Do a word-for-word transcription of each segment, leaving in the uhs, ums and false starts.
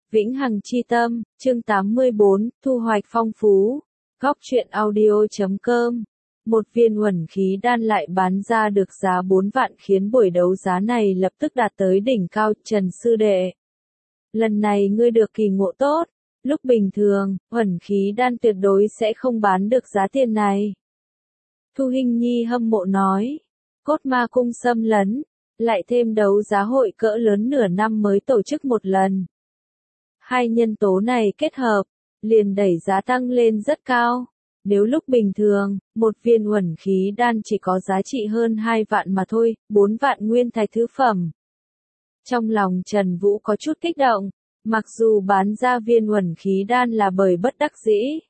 Vĩnh Hằng Chi Tâm, chương tám mươi bốn, thu hoạch phong phú. Góc truyện audio chấm com. Một viên uẩn khí đan lại bán ra được giá bốn vạn khiến buổi đấu giá này lập tức đạt tới đỉnh cao. Trần sư đệ, lần này ngươi được kỳ ngộ tốt. Lúc bình thường, uẩn khí đan tuyệt đối sẽ không bán được giá tiền này. Thu Hinh Nhi hâm mộ nói. Cốt Ma Cung xâm lấn, lại thêm đấu giá hội cỡ lớn nửa năm mới tổ chức một lần. Hai nhân tố này kết hợp, liền đẩy giá tăng lên rất cao. Nếu lúc bình thường, một viên uẩn khí đan chỉ có giá trị hơn hai vạn mà thôi, bốn vạn nguyên thạch thứ phẩm. Trong lòng Trần Vũ có chút kích động, mặc dù bán ra viên uẩn khí đan là bởi bất đắc dĩ.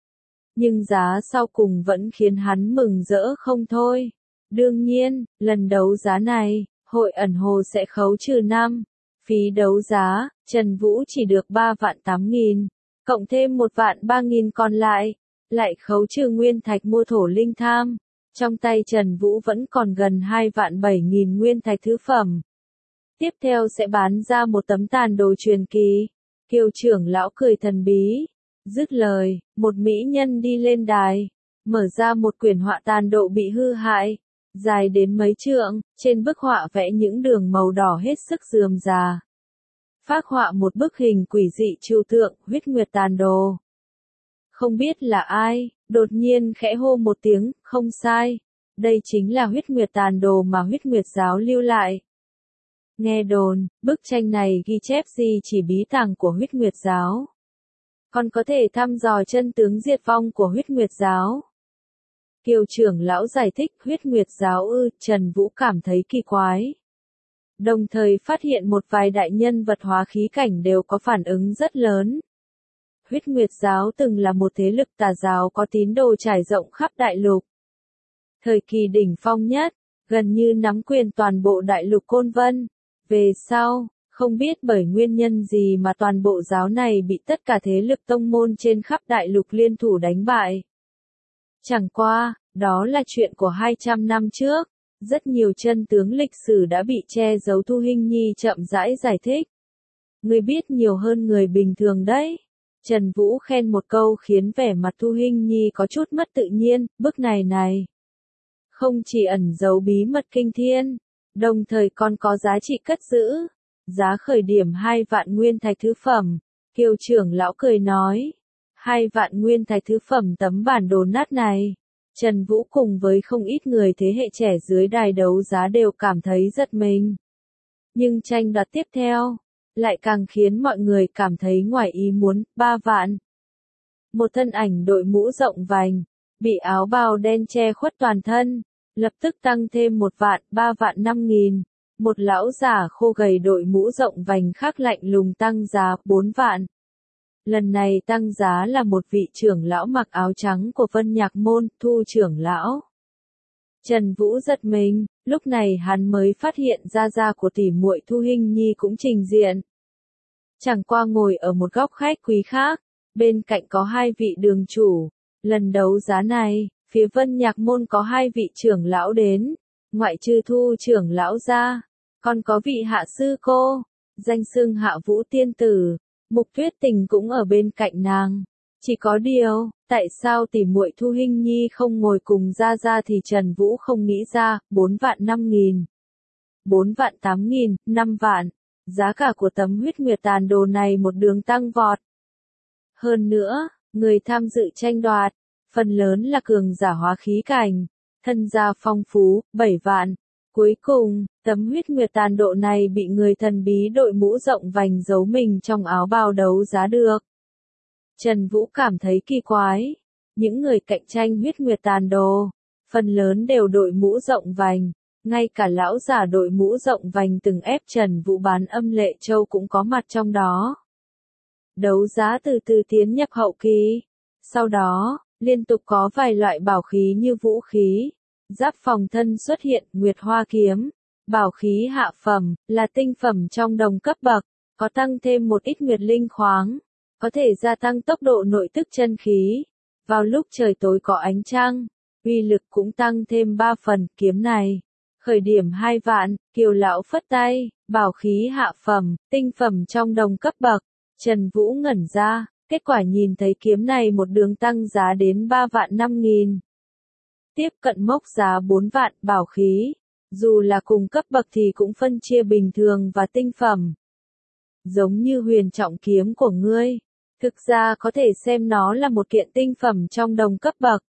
Nhưng giá sau cùng vẫn khiến hắn mừng rỡ không thôi. Đương nhiên, lần đấu giá này, hội ẩn hồ sẽ khấu trừ năm. Phí đấu giá, Trần Vũ chỉ được ba vạn tám nghìn, cộng thêm một vạn ba nghìn còn lại, lại khấu trừ nguyên thạch mua thổ linh tham. Trong tay Trần Vũ vẫn còn gần hai vạn bảy nghìn nguyên thạch thứ phẩm. Tiếp theo sẽ bán ra một tấm tàn đồ truyền kỳ. Kiều trưởng lão cười thần bí. Dứt lời, một mỹ nhân đi lên đài, mở ra một quyển họa tàn độ bị hư hại, dài đến mấy trượng, trên bức họa vẽ những đường màu đỏ hết sức rườm rà. Phác họa một bức hình quỷ dị trừu tượng, huyết nguyệt tàn đồ. Không biết là ai, đột nhiên khẽ hô một tiếng, không sai. Đây chính là huyết nguyệt tàn đồ mà huyết nguyệt giáo lưu lại. Nghe đồn, bức tranh này ghi chép gì chỉ bí tàng của huyết nguyệt giáo. Còn có thể thăm dò chân tướng diệt vong của huyết nguyệt giáo. Kiều trưởng lão giải thích huyết nguyệt giáo ư, Trần Vũ cảm thấy kỳ quái. Đồng thời phát hiện một vài đại nhân vật hóa khí cảnh đều có phản ứng rất lớn. Huyết nguyệt giáo từng là một thế lực tà giáo có tín đồ trải rộng khắp đại lục. Thời kỳ đỉnh phong nhất, gần như nắm quyền toàn bộ đại lục Côn Vân. Về sau, không biết bởi nguyên nhân gì mà toàn bộ giáo này bị tất cả thế lực tông môn trên khắp đại lục liên thủ đánh bại. Chẳng qua, đó là chuyện của hai trăm năm trước, rất nhiều chân tướng lịch sử đã bị che giấu. Thu Hinh Nhi chậm rãi giải thích. Ngươi biết nhiều hơn người bình thường đấy. Trần Vũ khen một câu khiến vẻ mặt Thu Hinh Nhi có chút mất tự nhiên, bức này này. Không chỉ ẩn giấu bí mật kinh thiên, đồng thời còn có giá trị cất giữ. Giá khởi điểm hai vạn nguyên thạch thứ phẩm. Kiều trưởng lão cười nói. Hai vạn nguyên thạch thứ phẩm tấm bản đồ nát này. Trần Vũ cùng với không ít người thế hệ trẻ dưới đài đấu giá đều cảm thấy giật mình. Nhưng tranh đoạt tiếp theo, lại càng khiến mọi người cảm thấy ngoài ý muốn. Ba vạn. Một thân ảnh đội mũ rộng vành, bị áo bào đen che khuất toàn thân, lập tức tăng thêm một vạn. Ba vạn năm nghìn. Một lão giả khô gầy đội mũ rộng vành khác lạnh lùng tăng giá. Bốn vạn. Lần này tăng giá là một vị trưởng lão mặc áo trắng của Vân Nhạc Môn, Thu trưởng lão. Trần Vũ giật mình, lúc này hắn mới phát hiện ra gia của tỷ muội Thu Hinh Nhi cũng trình diện. Chẳng qua ngồi ở một góc khách quý khác, bên cạnh có hai vị đường chủ. Lần đấu giá này, phía Vân Nhạc Môn có hai vị trưởng lão đến, ngoại trừ Thu trưởng lão ra, còn có vị hạ sư cô, danh xưng Hạ Vũ tiên tử. Mục Tuyết Tình cũng ở bên cạnh nàng. Chỉ có điều, tại sao tỷ muội Thu Hinh Nhi không ngồi cùng Gia Gia thì Trần Vũ không nghĩ ra. Bốn vạn năm nghìn, bốn vạn tám nghìn, năm vạn. Giá cả của tấm huyết nguyệt tàn đồ này một đường tăng vọt. Hơn nữa, người tham dự tranh đoạt, phần lớn là cường giả hóa khí cảnh, thân gia phong phú. Bảy vạn. Cuối cùng, tấm huyết nguyệt tàn độ này bị người thần bí đội mũ rộng vành giấu mình trong áo bào đấu giá được. Trần Vũ cảm thấy kỳ quái. Những người cạnh tranh huyết nguyệt tàn đồ, phần lớn đều đội mũ rộng vành. Ngay cả lão giả đội mũ rộng vành từng ép Trần Vũ bán âm lệ châu cũng có mặt trong đó. Đấu giá từ từ tiến nhập hậu kỳ. Sau đó, liên tục có vài loại bảo khí như vũ khí, giáp phòng thân xuất hiện. Nguyệt Hoa kiếm, bảo khí hạ phẩm, là tinh phẩm trong đồng cấp bậc, có tăng thêm một ít nguyệt linh khoáng, có thể gia tăng tốc độ nội tức chân khí. Vào lúc trời tối có ánh trăng, uy lực cũng tăng thêm ba phần. Kiếm này, khởi điểm hai vạn. Kiều lão phất tay, bảo khí hạ phẩm, tinh phẩm trong đồng cấp bậc, Trần Vũ ngẩn ra, kết quả nhìn thấy kiếm này một đường tăng giá đến ba vạn năm nghìn. Tiếp cận mốc giá bốn vạn, bảo khí. Dù là cùng cấp bậc thì cũng phân chia bình thường và tinh phẩm. Giống như huyền trọng kiếm của ngươi. Thực ra có thể xem nó là một kiện tinh phẩm trong đồng cấp bậc.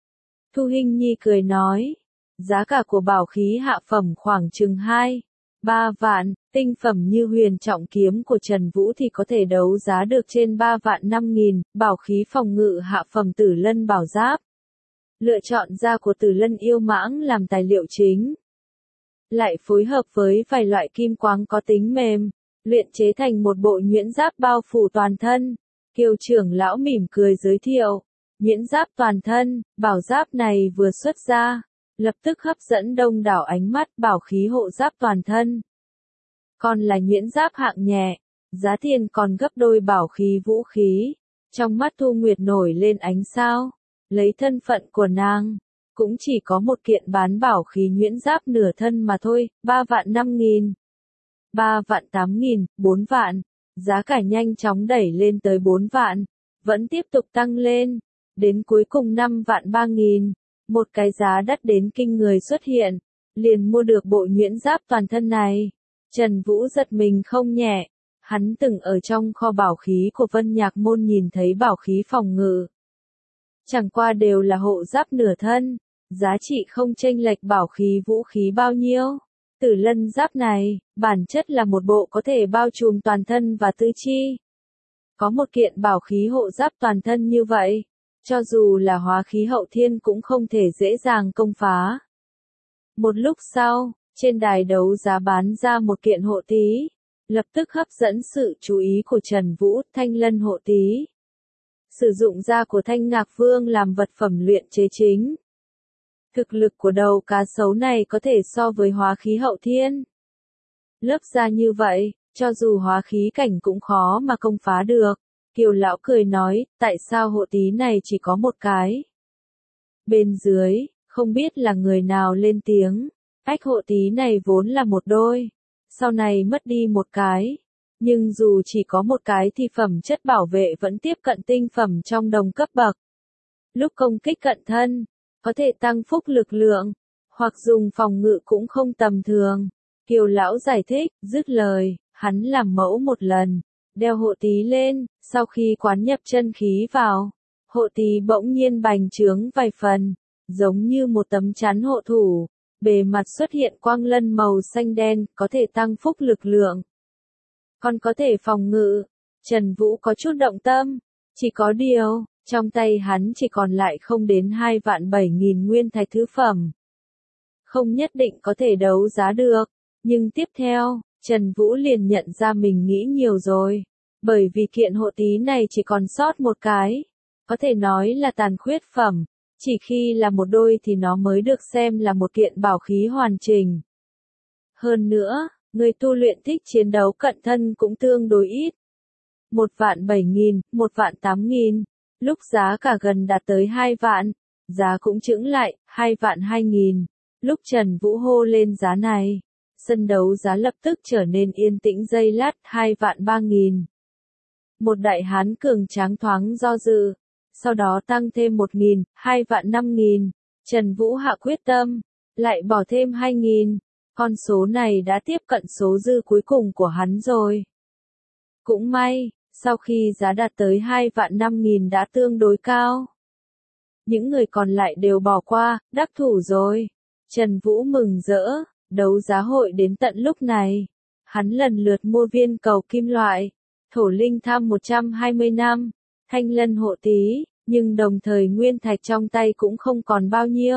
Thu Hinh Nhi cười nói. Giá cả của bảo khí hạ phẩm khoảng chừng hai, ba vạn, tinh phẩm như huyền trọng kiếm của Trần Vũ thì có thể đấu giá được trên ba vạn năm nghìn, bảo khí phòng ngự hạ phẩm tử lân bảo giáp. Lựa chọn da của tử lân yêu mãng làm tài liệu chính. Lại phối hợp với vài loại kim quáng có tính mềm, luyện chế thành một bộ nhuyễn giáp bao phủ toàn thân. Kiều trưởng lão mỉm cười giới thiệu, nhuyễn giáp toàn thân, bảo giáp này vừa xuất ra, lập tức hấp dẫn đông đảo ánh mắt. Bảo khí hộ giáp toàn thân. Còn là nhuyễn giáp hạng nhẹ, giá tiền còn gấp đôi bảo khí vũ khí. Trong mắt Thu Nguyệt nổi lên ánh sao, lấy thân phận của nàng, cũng chỉ có một kiện bán bảo khí nhuyễn giáp nửa thân mà thôi, ba vạn năm nghìn, ba vạn tám nghìn, bốn vạn, giá cả nhanh chóng đẩy lên tới bốn vạn, vẫn tiếp tục tăng lên, đến cuối cùng năm vạn ba nghìn, một cái giá đắt đến kinh người xuất hiện, liền mua được bộ nhuyễn giáp toàn thân này. Trần Vũ giật mình không nhẹ, hắn từng ở trong kho bảo khí của Vân Nhạc Môn nhìn thấy bảo khí phòng ngự. Chẳng qua đều là hộ giáp nửa thân, giá trị không chênh lệch bảo khí vũ khí bao nhiêu. Tử lân giáp này, bản chất là một bộ có thể bao trùm toàn thân và tứ chi. Có một kiện bảo khí hộ giáp toàn thân như vậy, cho dù là hóa khí hậu thiên cũng không thể dễ dàng công phá. Một lúc sau, trên đài đấu giá bán ra một kiện hộ tí, lập tức hấp dẫn sự chú ý của Trần Vũ. Thanh lân hộ tí. Sử dụng da của Thanh Ngạc Vương làm vật phẩm luyện chế chính. Thực lực của đầu cá sấu này có thể so với hóa khí hậu thiên. Lớp da như vậy, cho dù hóa khí cảnh cũng khó mà công phá được. Kiều lão cười nói, tại sao hộ tí này chỉ có một cái? Bên dưới, không biết là người nào lên tiếng. Ách hộ tí này vốn là một đôi, sau này mất đi một cái. Nhưng dù chỉ có một cái thì phẩm chất bảo vệ vẫn tiếp cận tinh phẩm trong đồng cấp bậc. Lúc công kích cận thân, có thể tăng phúc lực lượng, hoặc dùng phòng ngự cũng không tầm thường. Kiều lão giải thích, dứt lời, hắn làm mẫu một lần, đeo hộ tí lên, sau khi quán nhập chân khí vào, hộ tí bỗng nhiên bành trướng vài phần, giống như một tấm chắn hộ thủ, bề mặt xuất hiện quang lân màu xanh đen, có thể tăng phúc lực lượng. Còn có thể phòng ngự. Trần Vũ có chút động tâm, chỉ có điều, trong tay hắn chỉ còn lại không đến hai vạn bảy nghìn nguyên thạch thứ phẩm. Không nhất định có thể đấu giá được, nhưng tiếp theo, Trần Vũ liền nhận ra mình nghĩ nhiều rồi, bởi vì kiện hộ tí này chỉ còn sót một cái, có thể nói là tàn khuyết phẩm, chỉ khi là một đôi thì nó mới được xem là một kiện bảo khí hoàn chỉnh. Hơn nữa, người tu luyện thích chiến đấu cận thân cũng tương đối ít. Một vạn bảy nghìn, một vạn tám nghìn, lúc giá cả gần đạt tới hai vạn, giá cũng chững lại, hai vạn hai nghìn, lúc Trần Vũ hô lên giá này, sân đấu giá lập tức trở nên yên tĩnh giây lát, hai vạn ba nghìn. Một đại hán cường tráng thoáng do dự, sau đó tăng thêm một nghìn, hai vạn năm nghìn, Trần Vũ hạ quyết tâm, lại bỏ thêm hai nghìn. Con số này đã tiếp cận số dư cuối cùng của hắn rồi. Cũng may, sau khi giá đạt tới hai vạn năm nghìn đã tương đối cao. Những người còn lại đều bỏ qua, đắc thủ rồi. Trần Vũ mừng rỡ, đấu giá hội đến tận lúc này. Hắn lần lượt mua viên cầu kim loại, thổ linh tham một trăm hai mươi năm, thanh lân hộ tí, nhưng đồng thời nguyên thạch trong tay cũng không còn bao nhiêu.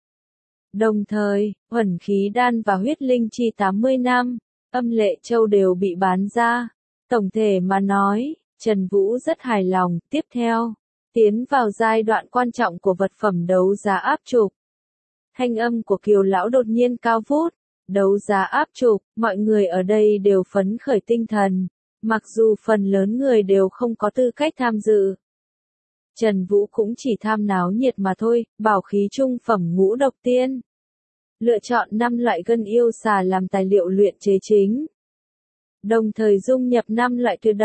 Đồng thời, huẩn khí đan và huyết linh chi tám mươi năm, âm lệ châu đều bị bán ra. Tổng thể mà nói, Trần Vũ rất hài lòng. Tiếp theo, tiến vào giai đoạn quan trọng của vật phẩm đấu giá áp trục. Thanh âm của Kiều lão đột nhiên cao vút, đấu giá áp trục, mọi người ở đây đều phấn khởi tinh thần, mặc dù phần lớn người đều không có tư cách tham dự. Trần Vũ cũng chỉ tham náo nhiệt mà thôi, bảo khí trung phẩm ngũ độc tiên. Lựa chọn năm loại gân yêu xà làm tài liệu luyện chế chính. Đồng thời dung nhập năm loại tuyệt độc,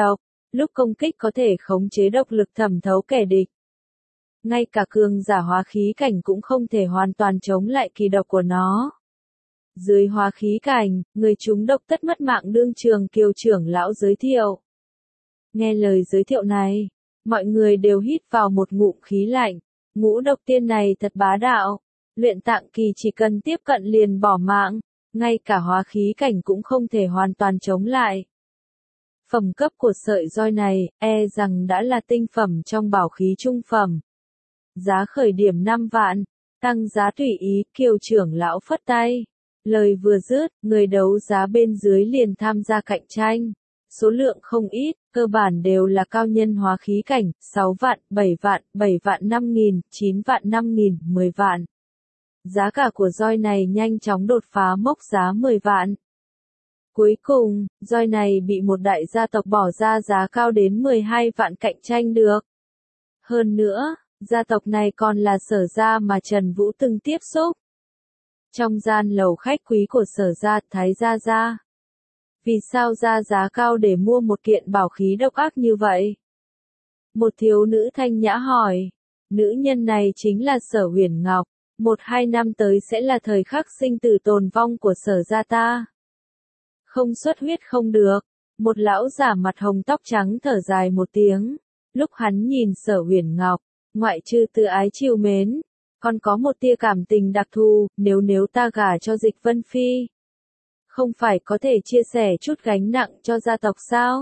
lúc công kích có thể khống chế độc lực thẩm thấu kẻ địch. Ngay cả cường giả hóa khí cảnh cũng không thể hoàn toàn chống lại kỳ độc của nó. Dưới hóa khí cảnh, người trúng độc tất mất mạng đương trường Kiều trưởng lão giới thiệu. Nghe lời giới thiệu này, mọi người đều hít vào một ngụm khí lạnh, ngũ độc tiên này thật bá đạo, luyện tạng kỳ chỉ cần tiếp cận liền bỏ mạng, ngay cả hóa khí cảnh cũng không thể hoàn toàn chống lại. Phẩm cấp của sợi roi này, e rằng đã là tinh phẩm trong bảo khí trung phẩm. Giá khởi điểm năm vạn, tăng giá tùy ý, Kiều trưởng lão phất tay. Lời vừa dứt, người đấu giá bên dưới liền tham gia cạnh tranh. Số lượng không ít, cơ bản đều là cao nhân hóa khí cảnh, sáu vạn, bảy vạn, bảy vạn năm nghìn, chín vạn năm nghìn, mười vạn. Giá cả của roi này nhanh chóng đột phá mốc giá mười vạn. Cuối cùng, roi này bị một đại gia tộc bỏ ra giá cao đến mười hai vạn cạnh tranh được. Hơn nữa, gia tộc này còn là Sở gia mà Trần Vũ từng tiếp xúc. Trong gian lầu khách quý của Sở gia, Thái gia gia. Vì sao ra giá cao để mua một kiện bảo khí độc ác như vậy? Một thiếu nữ thanh nhã hỏi. Nữ nhân này chính là Sở Huyền Ngọc. Một hai năm tới sẽ là thời khắc sinh tử tồn vong của Sở gia ta. Không xuất huyết không được. Một lão giả mặt hồng tóc trắng thở dài một tiếng. Lúc hắn nhìn Sở Huyền Ngọc, ngoại trừ từ ái chiều mến, còn có một tia cảm tình đặc thù, nếu nếu ta gả cho Dịch Vân Phi. Không phải có thể chia sẻ chút gánh nặng cho gia tộc sao?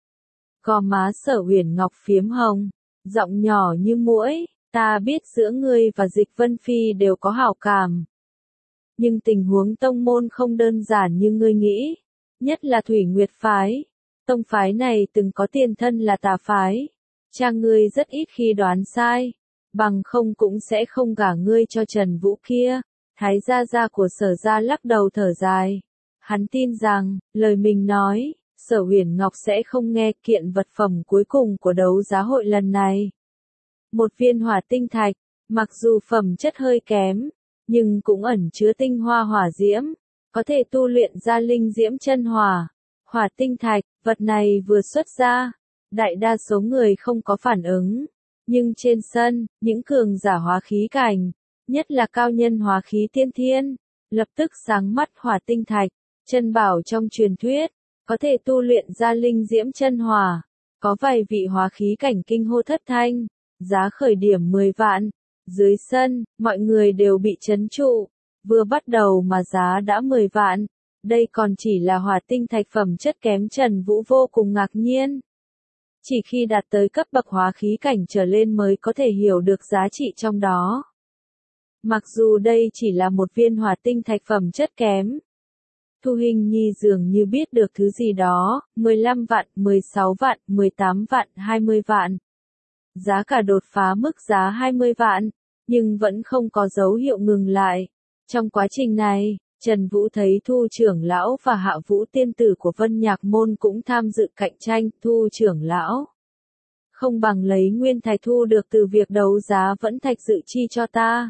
Gò má Sở Huyền Ngọc phiếm hồng, giọng nhỏ như muỗi, ta biết giữa ngươi và Dịch Vân Phi đều có hảo cảm. Nhưng tình huống tông môn không đơn giản như ngươi nghĩ, nhất là Thủy Nguyệt Phái. Tông phái này từng có tiền thân là tà phái. Cha ngươi rất ít khi đoán sai, bằng không cũng sẽ không gả ngươi cho Trần Vũ kia. Thái gia gia của Sở gia lắc đầu thở dài. Hắn tin rằng, lời mình nói, Sở Huyền Ngọc sẽ không nghe kiện vật phẩm cuối cùng của đấu giá hội lần này. Một viên hỏa tinh thạch, mặc dù phẩm chất hơi kém, nhưng cũng ẩn chứa tinh hoa hỏa diễm, có thể tu luyện ra linh diễm chân hỏa. Hỏa tinh thạch, vật này vừa xuất ra, đại đa số người không có phản ứng, nhưng trên sân, những cường giả hóa khí cảnh, nhất là cao nhân hóa khí tiên thiên, lập tức sáng mắt. Hỏa tinh thạch, chân bảo trong truyền thuyết, có thể tu luyện ra linh diễm chân hỏa, có vài vị hóa khí cảnh kinh hô thất thanh, giá khởi điểm mười vạn. Dưới sân, mọi người đều bị chấn trụ, vừa bắt đầu mà giá đã mười vạn, đây còn chỉ là hỏa tinh thạch phẩm chất kém. Trần Vũ vô cùng ngạc nhiên. Chỉ khi đạt tới cấp bậc hóa khí cảnh trở lên mới có thể hiểu được giá trị trong đó. Mặc dù đây chỉ là một viên hỏa tinh thạch phẩm chất kém. Thu Hình Nhi dường như biết được thứ gì đó, mười lăm vạn, mười sáu vạn, mười tám vạn, hai mươi vạn. Giá cả đột phá mức giá hai mươi vạn, nhưng vẫn không có dấu hiệu ngừng lại. Trong quá trình này, Trần Vũ thấy Thu trưởng lão và Hạ Vũ tiên tử của Vân Nhạc môn cũng tham dự cạnh tranh. Thu trưởng lão, không bằng lấy nguyên thạch thu được từ việc đấu giá vẫn thạch dự chi cho ta.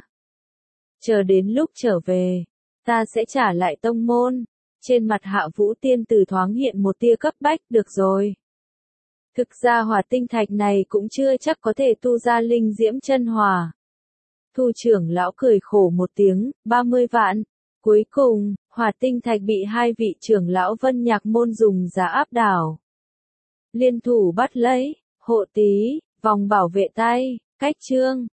Chờ đến lúc trở về, ta sẽ trả lại tông môn. Trên mặt Hạ Vũ tiên tử thoáng hiện một tia cấp bách. Được rồi. Thực ra hỏa tinh thạch này cũng chưa chắc có thể tu ra linh diễm chân hỏa. Thu trưởng lão cười khổ một tiếng, ba mươi vạn. Cuối cùng, hỏa tinh thạch bị hai vị trưởng lão Vân Nhạc môn dùng giá áp đảo. Liên thủ bắt lấy, hộ tí, vòng bảo vệ tay, cách chương.